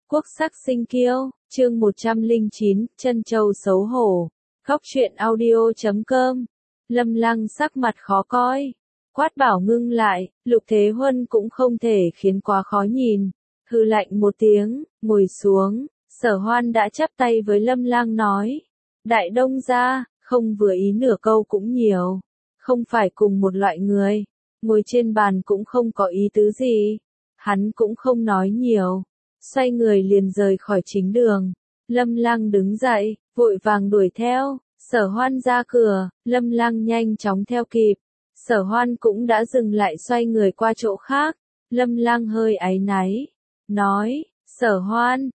Quốc sắc sinh kiêu, chương 109, Trân Châu xấu hổ. Góc truyện audio.com. Lâm Lăng sắc mặt khó coi. Quát bảo ngưng lại, Lục Thế Huân cũng không thể khiến quá khó nhìn. Hừ lạnh một tiếng, ngồi xuống, Sở Hoan đã chắp tay với Lâm Lăng nói. Đại Đông gia, không vừa ý nửa câu cũng nhiều. Không phải cùng một loại người. Ngồi trên bàn cũng không có ý tứ gì. Hắn cũng không nói nhiều. Xoay người liền rời khỏi chính đường. Lâm Lăng đứng dậy, vội vàng đuổi theo. Sở Hoan ra cửa, Lâm Lăng nhanh chóng theo kịp. Sở Hoan cũng đã dừng lại xoay người qua chỗ khác. Lâm Lăng hơi áy náy. Nói, Sở Hoan,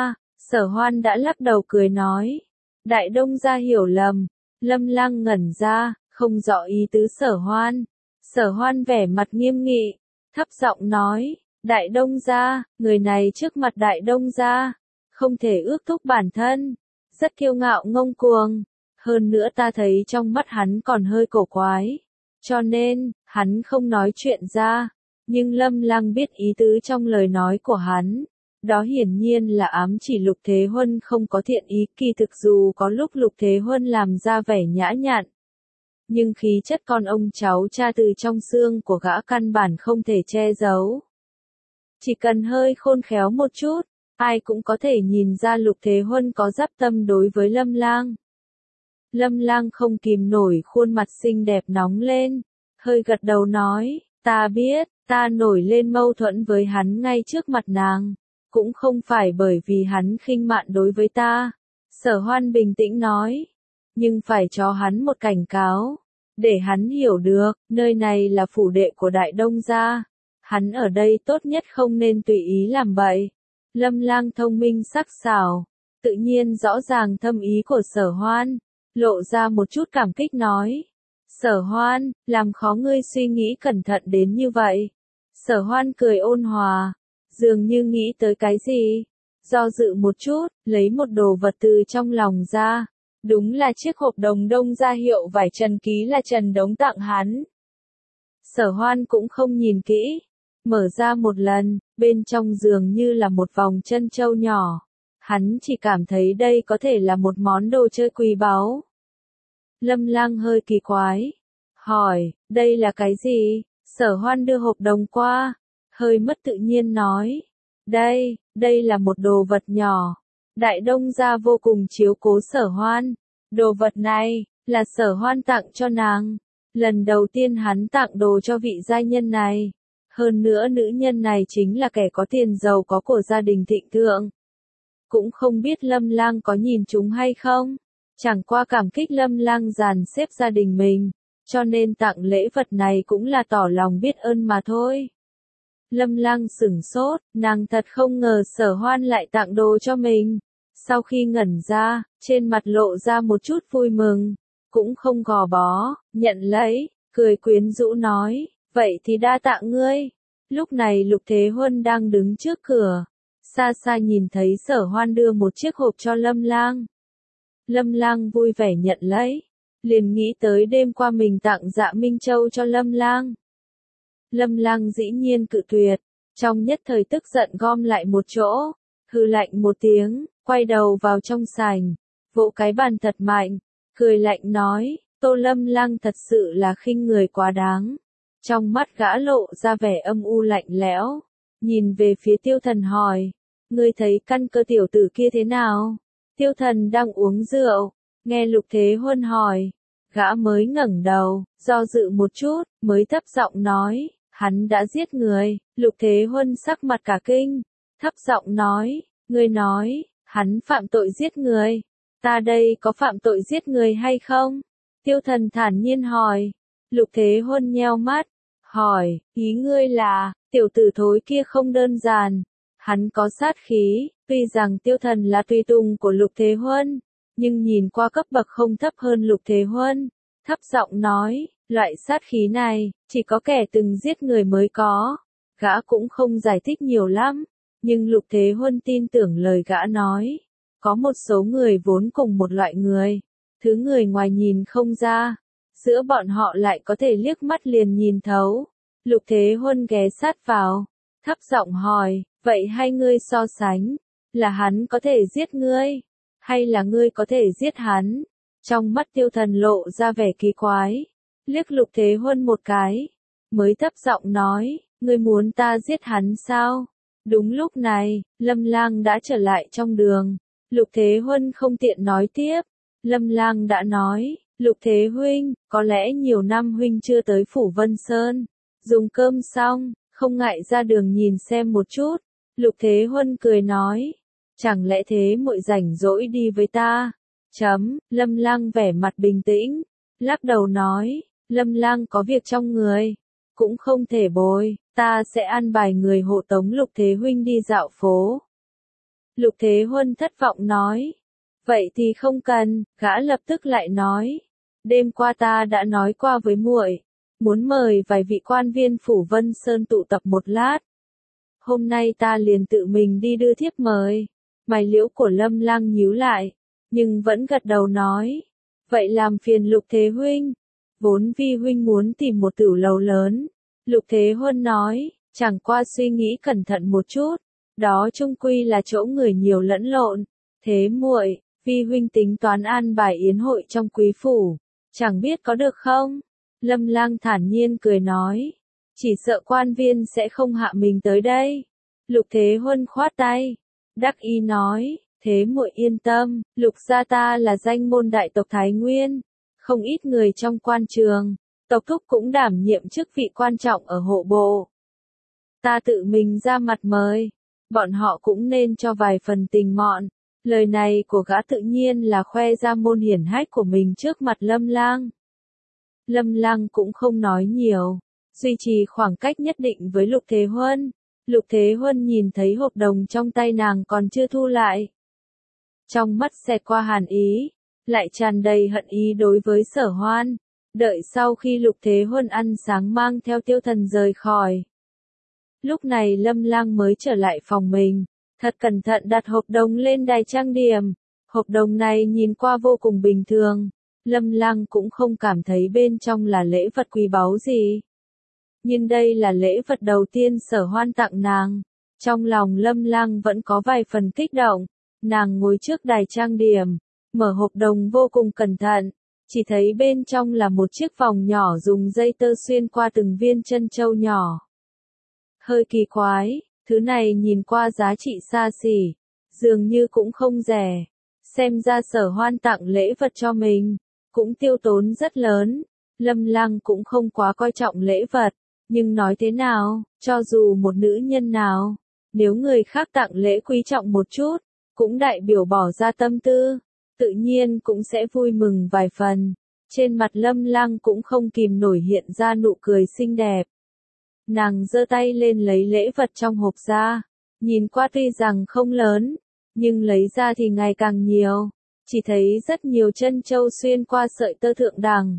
Sở Hoan đã lắc đầu cười nói. Đại Đông gia hiểu lầm. Lâm Lăng ngẩn ra, không rõ ý tứ Sở Hoan. Sở Hoan vẻ mặt nghiêm nghị, thấp giọng nói. Đại Đông gia, người này trước mặt Đại Đông gia, không thể ước thúc bản thân, rất kiêu ngạo ngông cuồng, hơn nữa ta thấy trong mắt hắn còn hơi cổ quái, cho nên, hắn không nói chuyện ra, nhưng Lâm Lăng biết ý tứ trong lời nói của hắn, đó hiển nhiên là ám chỉ Lục Thế Huân không có thiện ý, kỳ thực dù có lúc Lục Thế Huân làm ra vẻ nhã nhặn. Nhưng khí chất con ông cháu cha từ trong xương của gã căn bản không thể che giấu. Chỉ cần hơi khôn khéo một chút, ai cũng có thể nhìn ra Lục Thế Huân có dắp tâm đối với Lâm Lang. Lâm Lang không kìm nổi khuôn mặt xinh đẹp nóng lên, hơi gật đầu nói, ta biết, ta nổi lên mâu thuẫn với hắn ngay trước mặt nàng, cũng không phải bởi vì hắn khinh mạn đối với ta. Sở Hoan bình tĩnh nói, nhưng phải cho hắn một cảnh cáo, để hắn hiểu được, nơi này là phủ đệ của Đại Đông gia. Hắn ở đây tốt nhất không nên tùy ý làm bậy. Lâm Lang thông minh sắc sảo, tự nhiên rõ ràng thâm ý của Sở Hoan, lộ ra một chút cảm kích nói. Sở Hoan, làm khó ngươi suy nghĩ cẩn thận đến như vậy. Sở Hoan cười ôn hòa, dường như nghĩ tới cái gì. Do dự một chút, lấy một đồ vật từ trong lòng ra. Đúng là chiếc hộp đồng Đông gia hiệu vải Trần ký là Trần Đống tặng hắn. Sở Hoan cũng không nhìn kỹ. Mở ra một lần, bên trong dường như là một vòng trân châu nhỏ. Hắn chỉ cảm thấy đây có thể là một món đồ chơi quý báu. Lâm Lăng hơi kỳ quái. Hỏi, đây là cái gì? Sở Hoan đưa hộp đồng qua. Hơi mất tự nhiên nói. Đây là một đồ vật nhỏ. Đại Đông gia vô cùng chiếu cố Sở Hoan. Đồ vật này, là Sở Hoan tặng cho nàng. Lần đầu tiên hắn tặng đồ cho vị giai nhân này. Hơn nữa nữ nhân này chính là kẻ có tiền giàu có của gia đình thịnh vượng. Cũng không biết Lâm Lang có nhìn chúng hay không. Chẳng qua cảm kích Lâm Lang dàn xếp gia đình mình. Cho nên tặng lễ vật này cũng là tỏ lòng biết ơn mà thôi. Lâm Lang sửng sốt, nàng thật không ngờ Sở Hoan lại tặng đồ cho mình. Sau khi ngẩn ra, trên mặt lộ ra một chút vui mừng. Cũng không gò bó, nhận lấy, cười quyến rũ nói. Vậy thì đa tạ ngươi. Lúc này Lục Thế Huân đang đứng trước cửa. Xa xa nhìn thấy Sở Hoan đưa một chiếc hộp cho Lâm Lang. Lâm Lang vui vẻ nhận lấy. Liền nghĩ tới đêm qua mình tặng Dạ Minh Châu cho Lâm Lang. Lâm Lang dĩ nhiên cự tuyệt. Trong nhất thời tức giận gom lại một chỗ. Hừ lạnh một tiếng, quay đầu vào trong sảnh. Vỗ cái bàn thật mạnh. Cười lạnh nói, Tô Lâm Lang thật sự là khinh người quá đáng. Trong mắt gã lộ ra vẻ âm u lạnh lẽo, nhìn về phía Tiêu Thần hỏi, ngươi thấy căn cơ tiểu tử kia thế nào? Tiêu Thần đang uống rượu, nghe Lục Thế Huân hỏi, gã mới ngẩng đầu, do dự một chút, mới thấp giọng nói, hắn đã giết người. Lục Thế Huân sắc mặt cả kinh, thấp giọng nói, ngươi nói, hắn phạm tội giết người, ta đây có phạm tội giết người hay không? Tiêu Thần thản nhiên hỏi. Lục Thế Huân nheo mắt, hỏi, ý ngươi là, tiểu tử thối kia không đơn giản, hắn có sát khí, tuy rằng Tiêu Thần là tùy tùng của Lục Thế Huân, nhưng nhìn qua cấp bậc không thấp hơn Lục Thế Huân, thấp giọng nói, loại sát khí này, chỉ có kẻ từng giết người mới có, gã cũng không giải thích nhiều lắm, nhưng Lục Thế Huân tin tưởng lời gã nói, có một số người vốn cùng một loại người, thứ người ngoài nhìn không ra. Giữa bọn họ lại có thể liếc mắt liền nhìn thấu. Lục Thế Huân ghé sát vào, thấp giọng hỏi, vậy hai ngươi so sánh, Là hắn có thể giết ngươi, hay là ngươi có thể giết hắn? Trong mắt Tiêu Thần lộ ra vẻ kỳ quái, liếc Lục Thế Huân một cái, mới thấp giọng nói, ngươi muốn ta giết hắn sao? Đúng lúc này, Lâm Lang đã trở lại trong đường. Lục Thế Huân không tiện nói tiếp. Lâm Lang đã nói, Lục Thế Huynh, có lẽ nhiều năm Huynh chưa tới Phủ Vân Sơn. Dùng cơm xong, không ngại ra đường nhìn xem một chút. Lục Thế Huân cười nói, chẳng lẽ thế muội rảnh rỗi đi với ta? Lâm Lang vẻ mặt bình tĩnh, lắc đầu nói, Lâm Lang có việc trong người, cũng không thể bồi, ta sẽ an bài người hộ tống Lục Thế Huynh đi dạo phố. Lục Thế Huân thất vọng nói, vậy thì không cần, gã lập tức lại nói, đêm qua ta đã nói qua với muội, muốn mời vài vị quan viên Phủ Vân Sơn tụ tập một lát. Hôm nay ta liền tự mình đi đưa thiếp mời. Mày liễu của Lâm Lang nhíu lại, nhưng vẫn gật đầu nói, vậy làm phiền Lục Thế Huynh. Vốn Vi Huynh muốn tìm một tửu lầu lớn. Lục Thế Huân nói, chẳng qua suy nghĩ cẩn thận một chút, đó chung quy là chỗ người nhiều lẫn lộn. Thế muội, Vi Huynh tính toán an bài yến hội trong quý phủ, chẳng biết có được không? Lâm Lang thản nhiên cười nói, chỉ sợ quan viên sẽ không hạ mình tới đây. Lục Thế Huân khoát tay, đắc ý nói, thế muội yên tâm, Lục gia ta là danh môn đại tộc Thái Nguyên, không ít người trong quan trường, tộc thúc cũng đảm nhiệm chức vị quan trọng ở hộ bộ. Ta tự mình ra mặt mời, bọn họ cũng nên cho vài phần tình mọn. Lời này của gã tự nhiên là khoe ra môn hiển hách của mình trước mặt Lâm Lang. Lâm Lang cũng không nói nhiều, duy trì khoảng cách nhất định với Lục Thế Huân. Lục Thế Huân nhìn thấy hộp đồng trong tay nàng còn chưa thu lại. Trong mắt xẹt qua hàn ý, lại tràn đầy hận ý đối với Sở Hoan. Đợi sau khi Lục Thế Huân ăn sáng mang theo Tiêu Thần rời khỏi. Lúc này Lâm Lang mới trở lại phòng mình, thật cẩn thận đặt hộp đồng lên đài trang điểm. Hộp đồng này nhìn qua vô cùng bình thường, Lâm Lang cũng không cảm thấy bên trong là lễ vật quý báu gì. Nhưng đây là lễ vật đầu tiên Sở Hoan tặng nàng. Trong lòng Lâm Lang vẫn có vài phần kích động. Nàng ngồi trước đài trang điểm, mở hộp đồng vô cùng cẩn thận, chỉ thấy bên trong là một chiếc vòng nhỏ dùng dây tơ xuyên qua từng viên chân châu nhỏ. Hơi kỳ quái, thứ này nhìn qua giá trị xa xỉ, dường như cũng không rẻ. Xem ra Sở Hoan tặng lễ vật cho mình, cũng tiêu tốn rất lớn. Lâm Lang cũng không quá coi trọng lễ vật, nhưng nói thế nào, cho dù một nữ nhân nào, nếu người khác tặng lễ quý trọng một chút, cũng đại biểu bỏ ra tâm tư, tự nhiên cũng sẽ vui mừng vài phần. Trên mặt Lâm Lang cũng không kìm nổi hiện ra nụ cười xinh đẹp. Nàng giơ tay lên lấy lễ vật trong hộp ra, nhìn qua tuy rằng không lớn, nhưng lấy ra thì ngày càng nhiều, chỉ thấy rất nhiều chân châu xuyên qua sợi tơ thượng đẳng.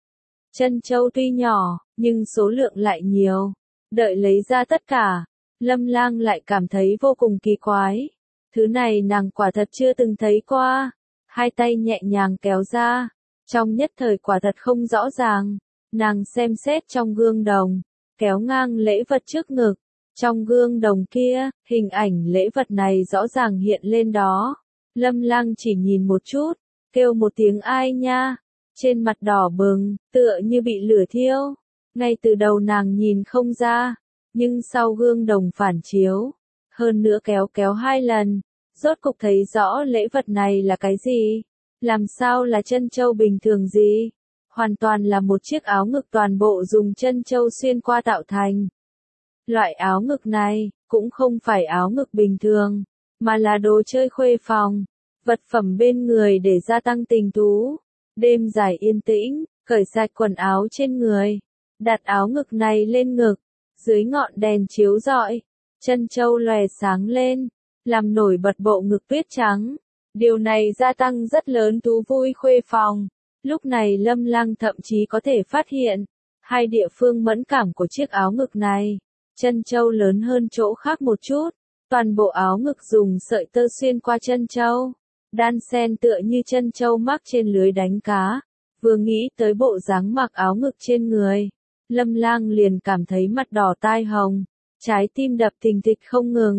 Chân châu tuy nhỏ, nhưng số lượng lại nhiều. Đợi lấy ra tất cả, Lâm Lang lại cảm thấy vô cùng kỳ quái. Thứ này nàng quả thật chưa từng thấy qua. Hai tay nhẹ nhàng kéo ra, trong nhất thời quả thật không rõ ràng. Nàng xem xét trong gương đồng, kéo ngang lễ vật trước ngực. Trong gương đồng kia, hình ảnh lễ vật này rõ ràng hiện lên đó. Lâm Lang chỉ nhìn một chút, kêu một tiếng ai nha. Trên mặt đỏ bừng, tựa như bị lửa thiêu. Ngay từ đầu nàng nhìn không ra, nhưng sau gương đồng phản chiếu, hơn nữa kéo hai lần, rốt cục thấy rõ lễ vật này là cái gì. Làm sao là chân châu bình thường gì? Hoàn toàn là một chiếc áo ngực toàn bộ dùng chân châu xuyên qua tạo thành. Loại áo ngực này, cũng không phải áo ngực bình thường, mà là đồ chơi khuê phòng, vật phẩm bên người để gia tăng tình thú. Đêm dài yên tĩnh, cởi sạch quần áo trên người, đặt áo ngực này lên ngực, dưới ngọn đèn chiếu rọi, chân châu lòe sáng lên, làm nổi bật bộ ngực tuyết trắng. Điều này gia tăng rất lớn thú vui khuê phòng. Lúc này Lâm Lang thậm chí có thể phát hiện, hai địa phương mẫn cảm của chiếc áo ngực này, chân châu lớn hơn chỗ khác một chút. Toàn bộ áo ngực dùng sợi tơ xuyên qua chân châu, đan xen tựa như chân châu mắc trên lưới đánh cá. Vừa nghĩ tới bộ dáng mặc áo ngực trên người, Lâm Lang liền cảm thấy mặt đỏ tai hồng, trái tim đập thình thịch không ngừng.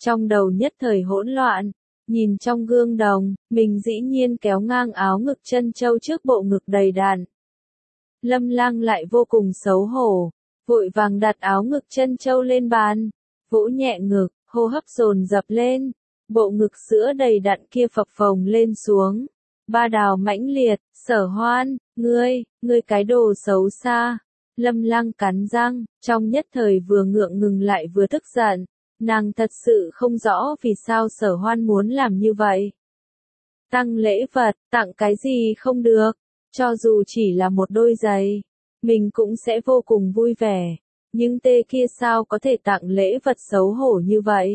Trong đầu nhất thời hỗn loạn, nhìn trong gương đồng, mình dĩ nhiên kéo ngang áo ngực Trân Châu trước bộ ngực đầy đặn. Lâm Lang lại vô cùng xấu hổ, vội vàng đặt áo ngực Trân Châu lên bàn, vỗ nhẹ ngực, hô hấp dồn dập lên, bộ ngực sữa đầy đặn kia phập phồng lên xuống. Ba đào mãnh liệt, Sở Hoan, ngươi cái đồ xấu xa. Lâm Lang cắn răng, trong nhất thời vừa ngượng ngừng lại vừa tức giận, nàng thật sự không rõ vì sao Sở Hoan muốn làm như vậy. Tăng lễ vật, tặng cái gì không được, cho dù chỉ là một đôi giày, mình cũng sẽ vô cùng vui vẻ, nhưng tê kia sao có thể tặng lễ vật xấu hổ như vậy?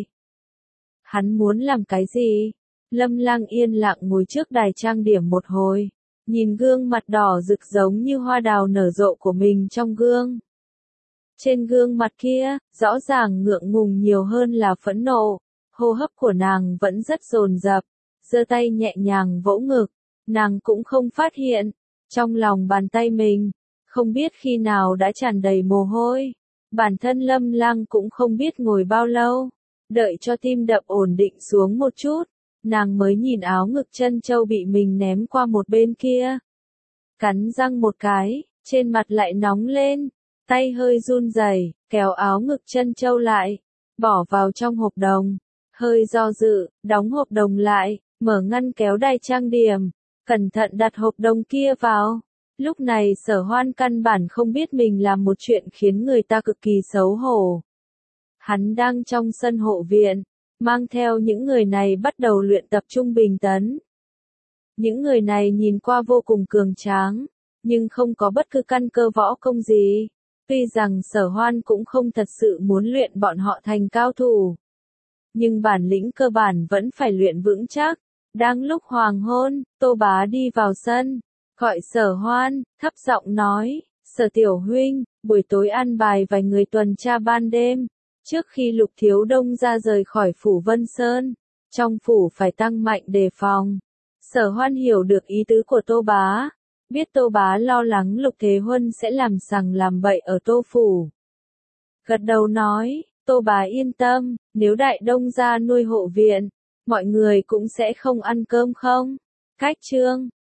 Hắn muốn làm cái gì? Lâm Lang yên lặng ngồi trước đài trang điểm một hồi, nhìn gương mặt đỏ rực giống như hoa đào nở rộ của mình trong gương. Trên gương mặt kia, rõ ràng ngượng ngùng nhiều hơn là phẫn nộ, hô hấp của nàng vẫn rất dồn dập, giơ tay nhẹ nhàng vỗ ngực, nàng cũng không phát hiện, trong lòng bàn tay mình, không biết khi nào đã tràn đầy mồ hôi. Bản thân Lâm Lang cũng không biết ngồi bao lâu, đợi cho tim đập ổn định xuống một chút, nàng mới nhìn áo ngực Trân Châu bị mình ném qua một bên kia. Cắn răng một cái, trên mặt lại nóng lên, tay hơi run rẩy, kéo áo ngực Trân Châu lại, bỏ vào trong hộp đồng, hơi do dự, đóng hộp đồng lại, mở ngăn kéo đài trang điểm, cẩn thận đặt hộp đồng kia vào. Lúc này Sở Hoan căn bản không biết mình làm một chuyện khiến người ta cực kỳ xấu hổ. Hắn đang trong sân hộ viện, mang theo những người này bắt đầu luyện tập trung bình tấn. Những người này nhìn qua vô cùng cường tráng, nhưng không có bất cứ căn cơ võ công gì. Tuy rằng Sở Hoan cũng không thật sự muốn luyện bọn họ thành cao thủ, nhưng bản lĩnh cơ bản vẫn phải luyện vững chắc. Đang lúc hoàng hôn, Tô Bá đi vào sân, gọi Sở Hoan, thấp giọng nói, Sở tiểu huynh, buổi tối an bài vài người tuần tra ban đêm, trước khi Lục Thiếu Đông ra rời khỏi phủ Vân Sơn, trong phủ phải tăng mạnh đề phòng. Sở Hoan hiểu được ý tứ của Tô Bá, biết Tô Bá lo lắng Lục Thế Huân sẽ làm sằng làm bậy ở Tô phủ. Gật đầu nói, Tô Bá yên tâm, nếu Đại Đông ra nuôi hộ viện, mọi người cũng sẽ không ăn cơm không? Cách chương